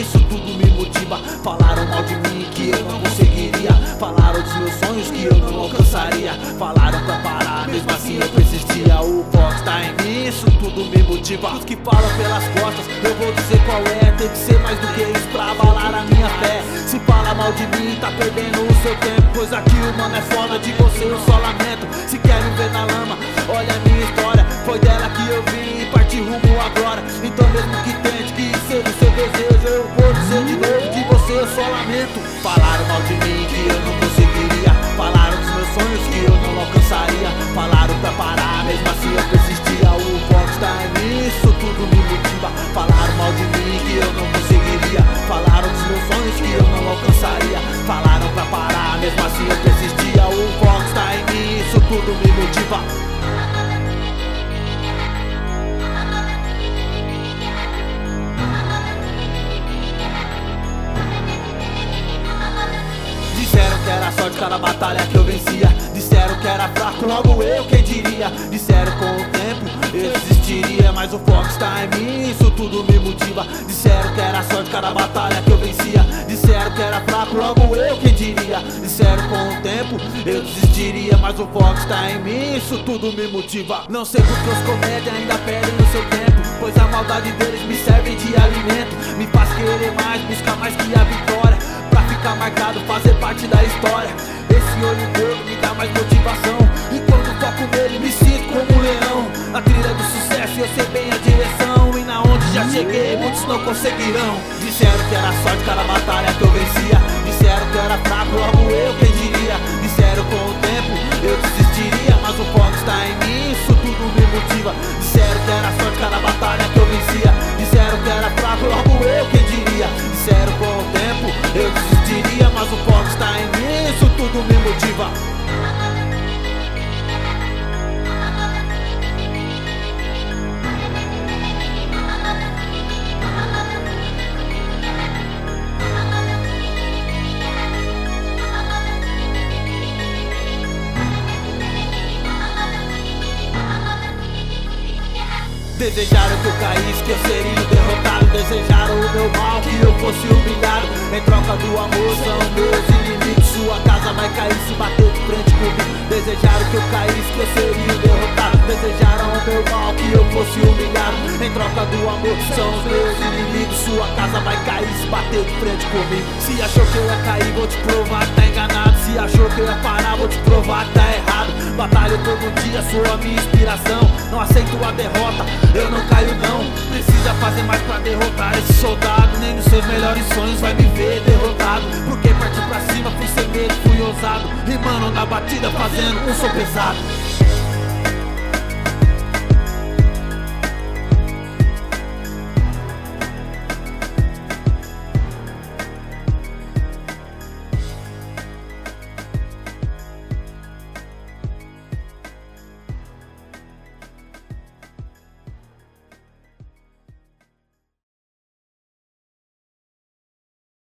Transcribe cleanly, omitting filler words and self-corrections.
isso tudo me motiva. Falaram mal de mim que eu não conseguiria, falaram dos meus sonhos que eu não alcançaria, falaram pra parar, mesmo assim eu persistia. O Fox tá em mim, isso tudo me motiva. Os que falam pelas costas, eu vou dizer qual é. Tem que ser mais do que isso pra abalar a minha fé. Se fala mal de mim, tá perdendo o seu tempo, pois aqui o mano é foda, de você eu só lamento. Se quer me ver na lama, olha a minha história, foi dela que eu vim e parti rumo agora. Então mesmo que tente que seja o seu desejo, eu vou dizer de novo, de você eu só lamento. Falaram mal de mim que eu não conseguiria, falaram dos meus sonhos que eu não alcançaria, falaram pra parar, mesmo assim eu persistia. O Fox tá em mim, isso tudo me motiva. Falaram mal de mim que eu não conseguiria, falaram dos meus sonhos que eu não alcançaria, falaram pra parar, mesmo assim eu persistia. O Fox tá em mim, isso tudo me motiva. Disseram que era só de cada batalha que eu vencia, disseram que era fraco, logo eu quem diria. Disseram com o tempo eu desistiria, mas o Fox tá em mim, isso tudo me motiva. Disseram que era só de cada batalha que eu vencia, disseram que era fraco, logo eu quem diria. Disseram com o tempo eu desistiria, mas o Fox tá em mim, isso tudo me motiva. Não sei porque os comédia ainda perdem o seu tempo, pois a maldade deles me serve de alimento, me faz querer mais, buscar mais que a vitória, pra ficar marcado, fazer parte da história. Esse olho gordo me dá mais motivação, e quando toco nele me sinto como um leão. Na trilha do sucesso eu sei bem a direção, e na onde já cheguei muitos não conseguirão. Disseram que era só de cada batalha que eu vencia, disseram que era fraco, logo eu quem diria. Disseram com o tempo eu desistiria, mas o Fox tá em mim, isso tudo me motiva. Disseram que era só de cada batalha que eu vencia, disseram que era fraco, logo eu quem diria. Disseram com o tempo eu desistiria, mas o Fox tá em mim, isso tudo me motiva. Desejaram que eu caísse, que eu seria o derrotado, desejaram o meu mal, que eu fosse humilhado. Em troca do amor são meus inimigos, sua casa vai cair se bater de frente comigo. Desejaram que eu caísse, que eu seria o derrotado, desejaram o meu mal, que eu fosse humilhado. Em troca do amor são os meus inimigos, sua casa vai cair se bater de frente comigo. Se achou que eu ia cair, vou te provar que tá enganado. Se achou que eu ia parar, vou te provar que tá errado. Batalho todo dia, sou a minha inspiração, não aceito a derrota, eu não caio não. Precisa fazer mais pra derrotar esse soldado, nem nos seus melhores sonhos vai me ver derrotado. Porque parti pra cima, fui sem medo, fui ousado, rimando na batida, fazendo um som pesado.